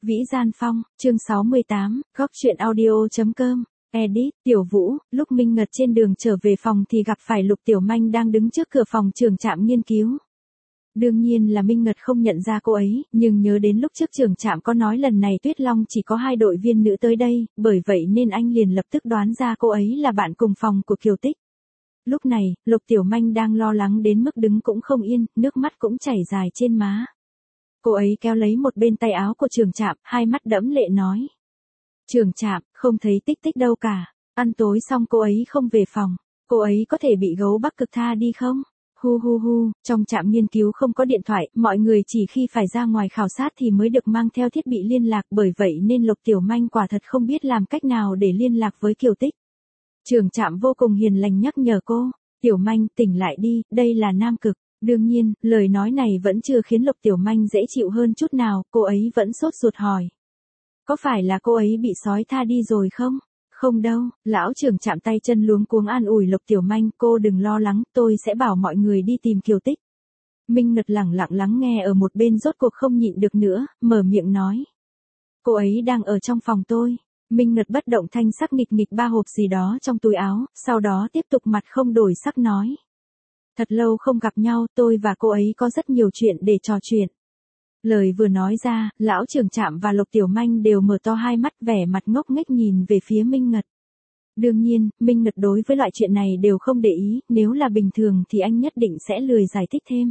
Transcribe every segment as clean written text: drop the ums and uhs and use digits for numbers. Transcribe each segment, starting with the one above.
Vĩ Gian Phong, chương 68, góc chuyện audio.com, edit, Tiểu Vũ, lúc Minh Ngật trên đường trở về phòng thì gặp phải Lục Tiểu Manh đang đứng trước cửa phòng trưởng trạm nghiên cứu. Đương nhiên là Minh Ngật không nhận ra cô ấy, nhưng nhớ đến lúc trước trưởng trạm có nói lần này Tuyết Long chỉ có 2 đội viên nữ tới đây, bởi vậy nên anh liền lập tức đoán ra cô ấy là bạn cùng phòng của Kiều Tích. Lúc này, Lục Tiểu Manh đang lo lắng đến mức đứng cũng không yên, nước mắt cũng chảy dài trên má. Cô ấy kéo lấy một bên tay áo của trưởng trạm, hai mắt đẫm lệ nói. Trưởng trạm, không thấy Tích Tích đâu cả, ăn tối xong cô ấy không về phòng, cô ấy có thể bị gấu Bắc Cực tha đi không? Hu hu hu, trong trạm nghiên cứu không có điện thoại, mọi người chỉ khi phải ra ngoài khảo sát thì mới được mang theo thiết bị liên lạc, bởi vậy nên Lục Tiểu Manh quả thật không biết làm cách nào để liên lạc với Kiều Tích. Trưởng trạm vô cùng hiền lành nhắc nhở cô, Tiểu Manh tỉnh lại đi, đây là Nam Cực. Đương nhiên, lời nói này vẫn chưa khiến Lục Tiểu Manh dễ chịu hơn chút nào, cô ấy vẫn sốt ruột hỏi. Có phải là cô ấy bị sói tha đi rồi không? Không đâu, lão trưởng chạm tay chân luống cuống an ủi Lục Tiểu Manh, cô đừng lo lắng, tôi sẽ bảo mọi người đi tìm Kiều Tích. Minh Ngật lẳng lặng lắng nghe ở một bên rốt cuộc không nhịn được nữa, mở miệng nói. Cô ấy đang ở trong phòng tôi. Minh Ngật bất động thanh sắc nghịch nghịch 3 hộp gì đó trong túi áo, sau đó tiếp tục mặt không đổi sắc nói. Thật lâu không gặp nhau, tôi và cô ấy có rất nhiều chuyện để trò chuyện. Lời vừa nói ra, lão trưởng trạm và Lục Tiểu Manh đều mở to hai mắt vẻ mặt ngốc nghếch nhìn về phía Minh Ngật. Đương nhiên, Minh Ngật đối với loại chuyện này đều không để ý, nếu là bình thường thì anh nhất định sẽ lười giải thích thêm.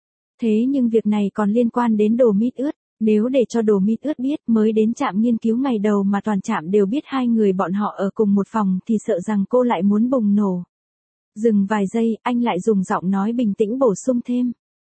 Thế nhưng việc này còn liên quan đến Đồ Mít Ướt, nếu để cho Đồ Mít Ướt biết mới đến trạm nghiên cứu ngày đầu mà toàn trạm đều biết hai người bọn họ ở cùng một phòng thì sợ rằng cô lại muốn bùng nổ. Dừng vài giây, anh lại dùng giọng nói bình tĩnh bổ sung thêm.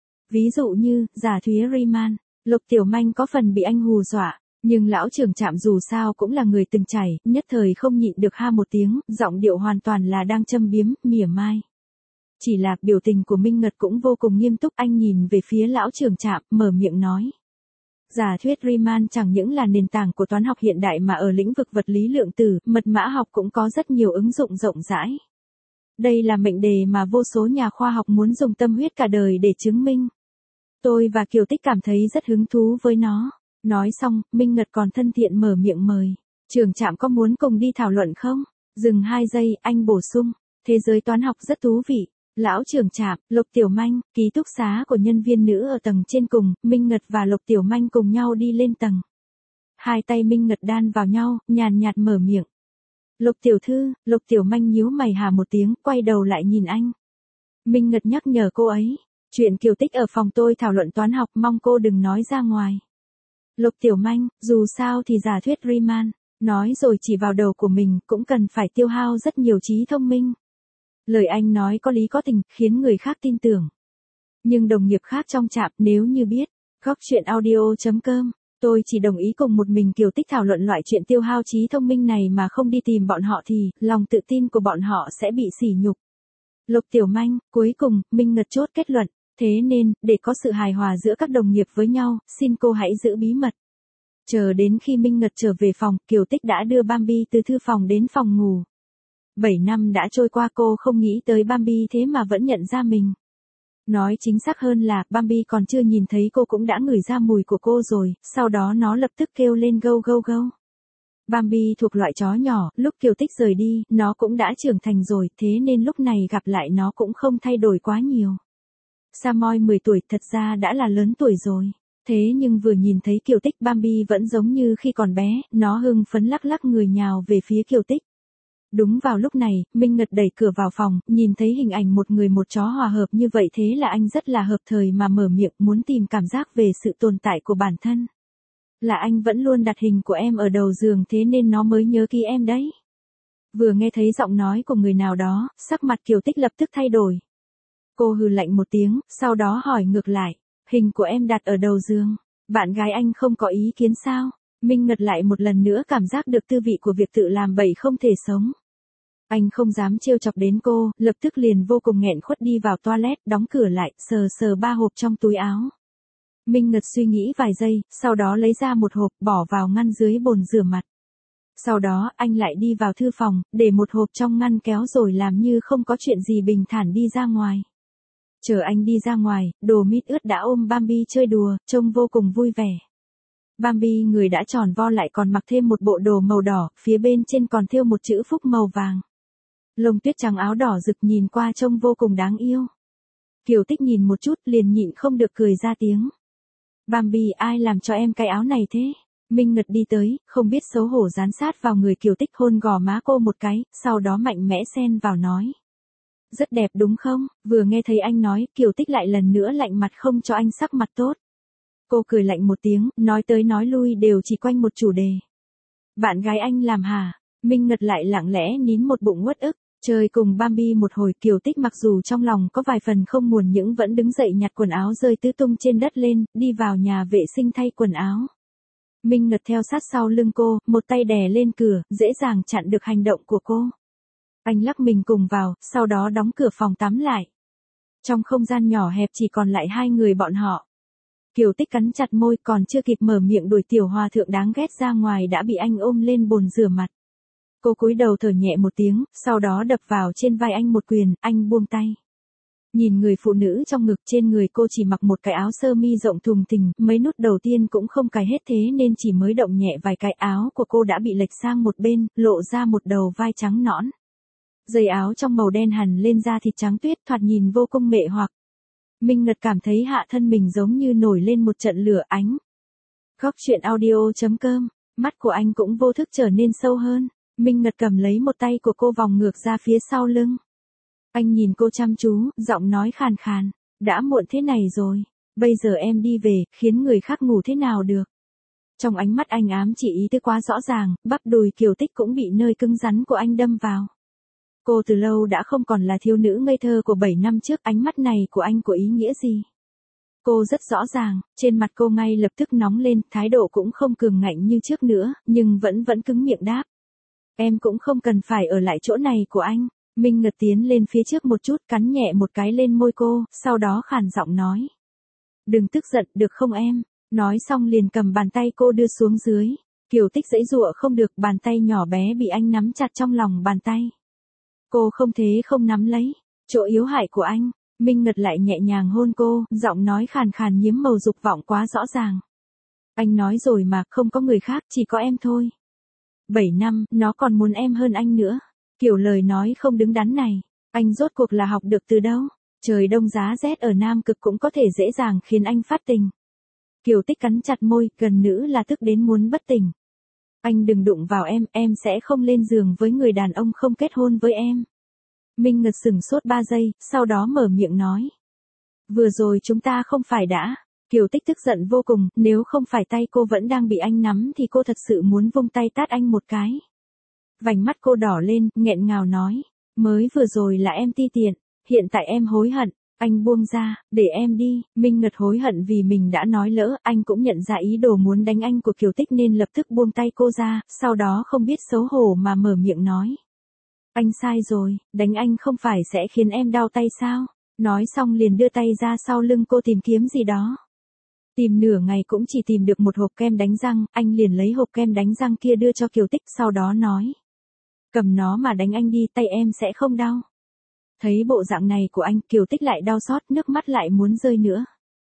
Ví dụ như, giả thúy Riemann, Lục Tiểu Manh có phần bị anh hù dọa, nhưng lão trưởng trạm dù sao cũng là người từng trải, nhất thời không nhịn được ha một tiếng, giọng điệu hoàn toàn là đang châm biếm, mỉa mai. Chỉ là biểu tình của Minh Ngật cũng vô cùng nghiêm túc, anh nhìn về phía lão trưởng trạm, mở miệng nói. Giả thuyết Riemann chẳng những là nền tảng của toán học hiện đại mà ở lĩnh vực vật lý lượng tử, mật mã học cũng có rất nhiều ứng dụng rộng rãi. Đây là mệnh đề mà vô số nhà khoa học muốn dùng tâm huyết cả đời để chứng minh. Tôi và Kiều Tích cảm thấy rất hứng thú với nó. Nói xong, Minh Ngật còn thân thiện mở miệng mời. Trưởng trạm có muốn cùng đi thảo luận không? Dừng 2 giây, anh bổ sung. Thế giới toán học rất thú vị. Lão trưởng trạm, Lục Tiểu Manh, ký túc xá của nhân viên nữ ở tầng trên cùng, Minh Ngật và Lục Tiểu Manh cùng nhau đi lên tầng. Hai tay Minh Ngật đan vào nhau, nhàn nhạt mở miệng. Lục tiểu thư, Lục Tiểu Manh nhíu mày hà một tiếng, quay đầu lại nhìn anh. Minh Ngật nhắc nhở cô ấy, chuyện Kiều Tích ở phòng tôi thảo luận toán học, mong cô đừng nói ra ngoài. Lục Tiểu Manh, dù sao thì giả thuyết Riemann, nói rồi chỉ vào đầu của mình, cũng cần phải tiêu hao rất nhiều trí thông minh. Lời anh nói có lý có tình, khiến người khác tin tưởng. Nhưng đồng nghiệp khác trong trạm nếu như biết, góc chuyện audio.com. Tôi chỉ đồng ý cùng một mình Kiều Tích thảo luận loại chuyện tiêu hao trí thông minh này mà không đi tìm bọn họ thì, lòng tự tin của bọn họ sẽ bị sỉ nhục. Lục Tiểu Manh, cuối cùng, Minh Ngật chốt kết luận, thế nên, để có sự hài hòa giữa các đồng nghiệp với nhau, xin cô hãy giữ bí mật. Chờ đến khi Minh Ngật trở về phòng, Kiều Tích đã đưa Bambi từ thư phòng đến phòng ngủ. 7 năm đã trôi qua, cô không nghĩ tới Bambi thế mà vẫn nhận ra mình. Nói chính xác hơn là, Bambi còn chưa nhìn thấy cô cũng đã ngửi ra mùi của cô rồi, sau đó nó lập tức kêu lên gâu gâu gâu. Bambi thuộc loại chó nhỏ, lúc Kiều Tích rời đi, nó cũng đã trưởng thành rồi, thế nên lúc này gặp lại nó cũng không thay đổi quá nhiều. Samoy 10 tuổi thật ra đã là lớn tuổi rồi, thế nhưng vừa nhìn thấy Kiều Tích Bambi vẫn giống như khi còn bé, nó hưng phấn lắc lắc người nhào về phía Kiều Tích. Đúng vào lúc này, Minh Ngật đẩy cửa vào phòng, nhìn thấy hình ảnh một người một chó hòa hợp như vậy thế là anh rất là hợp thời mà mở miệng muốn tìm cảm giác về sự tồn tại của bản thân. Là anh vẫn luôn đặt hình của em ở đầu giường thế nên nó mới nhớ ký em đấy. Vừa nghe thấy giọng nói của người nào đó, sắc mặt Kiều Tích lập tức thay đổi. Cô hừ lạnh một tiếng, sau đó hỏi ngược lại, hình của em đặt ở đầu giường, bạn gái anh không có ý kiến sao? Minh Ngật lại một lần nữa cảm giác được tư vị của việc tự làm bậy không thể sống. Anh không dám trêu chọc đến cô, lập tức liền vô cùng nghẹn khuất đi vào toilet, đóng cửa lại, sờ sờ 3 hộp trong túi áo. Minh Ngật suy nghĩ vài giây, sau đó lấy ra một hộp, bỏ vào ngăn dưới bồn rửa mặt. Sau đó, anh lại đi vào thư phòng, để một hộp trong ngăn kéo rồi làm như không có chuyện gì bình thản đi ra ngoài. Chờ anh đi ra ngoài, Đồ Mít Ướt đã ôm Bambi chơi đùa, trông vô cùng vui vẻ. Bambi người đã tròn vo lại còn mặc thêm một bộ đồ màu đỏ, phía bên trên còn thêu một chữ phúc màu vàng. Lông tuyết trắng áo đỏ rực nhìn qua trông vô cùng đáng yêu. Kiều Tích nhìn một chút liền nhịn không được cười ra tiếng. Bambi, ai làm cho em cái áo này thế? Minh Ngật đi tới, không biết xấu hổ dán sát vào người Kiều Tích hôn gò má cô một cái, sau đó mạnh mẽ xen vào nói. Rất đẹp đúng không? Vừa nghe thấy anh nói, Kiều Tích lại lần nữa lạnh mặt không cho anh sắc mặt tốt. Cô cười lạnh một tiếng, nói tới nói lui đều chỉ quanh một chủ đề. Bạn gái anh làm hả? Minh Ngật lại lặng lẽ nín một bụng uất ức. Chơi cùng Bambi một hồi, Kiều Tích mặc dù trong lòng có vài phần không muốn nhưng vẫn đứng dậy nhặt quần áo rơi tứ tung trên đất lên, đi vào nhà vệ sinh thay quần áo. Minh Ngật theo sát sau lưng cô, một tay đè lên cửa, dễ dàng chặn được hành động của cô. Anh lắc mình cùng vào, sau đó đóng cửa phòng tắm lại. Trong không gian nhỏ hẹp chỉ còn lại hai người bọn họ. Kiều Tích cắn chặt môi, còn chưa kịp mở miệng đuổi tiểu hòa thượng đáng ghét ra ngoài đã bị anh ôm lên bồn rửa mặt. Cô cúi đầu thở nhẹ một tiếng, sau đó đập vào trên vai anh một quyền, anh buông tay. Nhìn người phụ nữ trong ngực, trên người cô chỉ mặc một cái áo sơ mi rộng thùng thình, mấy nút đầu tiên cũng không cài hết thế nên chỉ mới động nhẹ vài cái áo của cô đã bị lệch sang một bên, lộ ra một đầu vai trắng nõn. Dây áo trong màu đen hằn lên da thịt trắng tuyết, thoạt nhìn vô cùng mệ hoặc. Minh Ngật cảm thấy hạ thân mình giống như nổi lên một trận lửa ánh. Góc truyện audio.com, mắt của anh cũng vô thức trở nên sâu hơn. Minh Ngật cầm lấy một tay của cô vòng ngược ra phía sau lưng. Anh nhìn cô chăm chú, giọng nói khàn khàn. Đã muộn thế này rồi, bây giờ em đi về, khiến người khác ngủ thế nào được. Trong ánh mắt anh ám chỉ ý tứ quá rõ ràng, bắp đùi Kiều Tích cũng bị nơi cứng rắn của anh đâm vào. Cô từ lâu đã không còn là thiếu nữ ngây thơ của 7 năm trước, ánh mắt này của anh có ý nghĩa gì? Cô rất rõ ràng, trên mặt cô ngay lập tức nóng lên, thái độ cũng không cường ngạnh như trước nữa, nhưng vẫn cứng miệng đáp. Em cũng không cần phải ở lại chỗ này của anh. Minh Ngật tiến lên phía trước một chút, cắn nhẹ một cái lên môi cô, sau đó khàn giọng nói. Đừng tức giận, được không em? Nói xong liền cầm bàn tay cô đưa xuống dưới. Kiều Tích giãy giụa không được, bàn tay nhỏ bé bị anh nắm chặt trong lòng bàn tay. Cô không thế không nắm lấy. Chỗ yếu hại của anh. Minh Ngật lại nhẹ nhàng hôn cô, giọng nói khàn khàn nhiễm màu dục vọng quá rõ ràng. Anh nói rồi mà, không có người khác, chỉ có em thôi. 7 năm, nó còn muốn em hơn anh nữa. Kiểu lời nói không đứng đắn này, anh rốt cuộc là học được từ đâu? Trời đông giá rét ở Nam Cực cũng có thể dễ dàng khiến anh phát tình. Kiều Tích cắn chặt môi, gần nữ là tức đến muốn bất tỉnh. Anh đừng đụng vào em sẽ không lên giường với người đàn ông không kết hôn với em. Minh Ngật sửng sốt 3 giây, sau đó mở miệng nói. Vừa rồi chúng ta không phải đã. Kiều Tích tức giận vô cùng, nếu không phải tay cô vẫn đang bị anh nắm thì cô thật sự muốn vung tay tát anh một cái. Vành mắt cô đỏ lên, nghẹn ngào nói. Mới vừa rồi là em ti tiện, hiện tại em hối hận. Anh buông ra, để em đi. Minh Ngật hối hận vì mình đã nói lỡ, anh cũng nhận ra ý đồ muốn đánh anh của Kiều Tích nên lập tức buông tay cô ra, sau đó không biết xấu hổ mà mở miệng nói. Anh sai rồi, đánh anh không phải sẽ khiến em đau tay sao? Nói xong liền đưa tay ra sau lưng cô tìm kiếm gì đó. Tìm nửa ngày cũng chỉ tìm được một hộp kem đánh răng, anh liền lấy hộp kem đánh răng kia đưa cho Kiều Tích, sau đó nói. Cầm nó mà đánh anh đi, tay em sẽ không đau. Thấy bộ dạng này của anh, Kiều Tích lại đau xót, nước mắt lại muốn rơi nữa.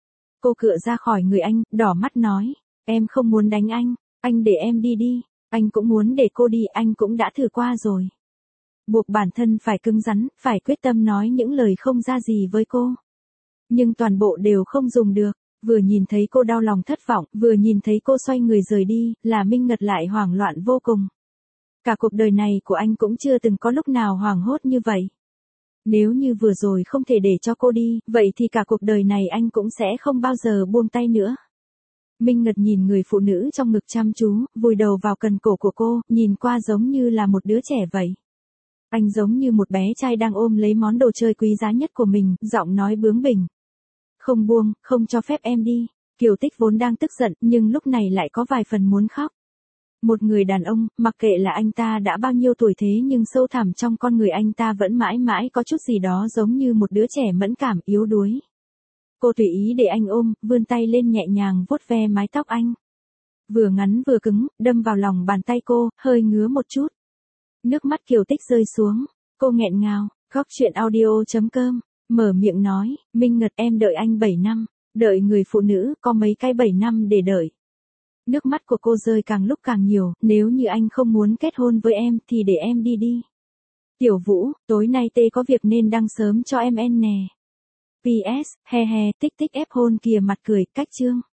Cô cựa ra khỏi người anh, đỏ mắt nói. Em không muốn đánh anh để em đi đi. Anh cũng muốn để cô đi, anh cũng đã thử qua rồi. Buộc bản thân phải cứng rắn, phải quyết tâm nói những lời không ra gì với cô. Nhưng toàn bộ đều không dùng được. Vừa nhìn thấy cô đau lòng thất vọng, vừa nhìn thấy cô xoay người rời đi, là Minh Ngật lại hoảng loạn vô cùng. Cả cuộc đời này của anh cũng chưa từng có lúc nào hoảng hốt như vậy. Nếu như vừa rồi không thể để cho cô đi, vậy thì cả cuộc đời này anh cũng sẽ không bao giờ buông tay nữa. Minh Ngật nhìn người phụ nữ trong ngực chăm chú, vùi đầu vào cần cổ của cô, nhìn qua giống như là một đứa trẻ vậy. Anh giống như một bé trai đang ôm lấy món đồ chơi quý giá nhất của mình, giọng nói bướng bỉnh. Không buông, không cho phép em đi. Kiều Tích vốn đang tức giận, nhưng lúc này lại có vài phần muốn khóc. Một người đàn ông, mặc kệ là anh ta đã bao nhiêu tuổi thế nhưng sâu thẳm trong con người anh ta vẫn mãi mãi có chút gì đó giống như một đứa trẻ mẫn cảm yếu đuối. Cô tùy ý để anh ôm, vươn tay lên nhẹ nhàng vuốt ve mái tóc anh. Vừa ngắn vừa cứng, đâm vào lòng bàn tay cô, hơi ngứa một chút. Nước mắt Kiều Tích rơi xuống, cô nghẹn ngào, góc truyện audio.com, mở miệng nói, Minh Ngật em đợi anh 7 năm, đợi người phụ nữ có mấy cái 7 năm để đợi. Nước mắt của cô rơi càng lúc càng nhiều, nếu như anh không muốn kết hôn với em thì để em đi đi. Tiểu Vũ, tối nay tê có việc nên đăng sớm cho em nè. PS, he he, tích tích ép hôn kìa mặt cười, cách chương.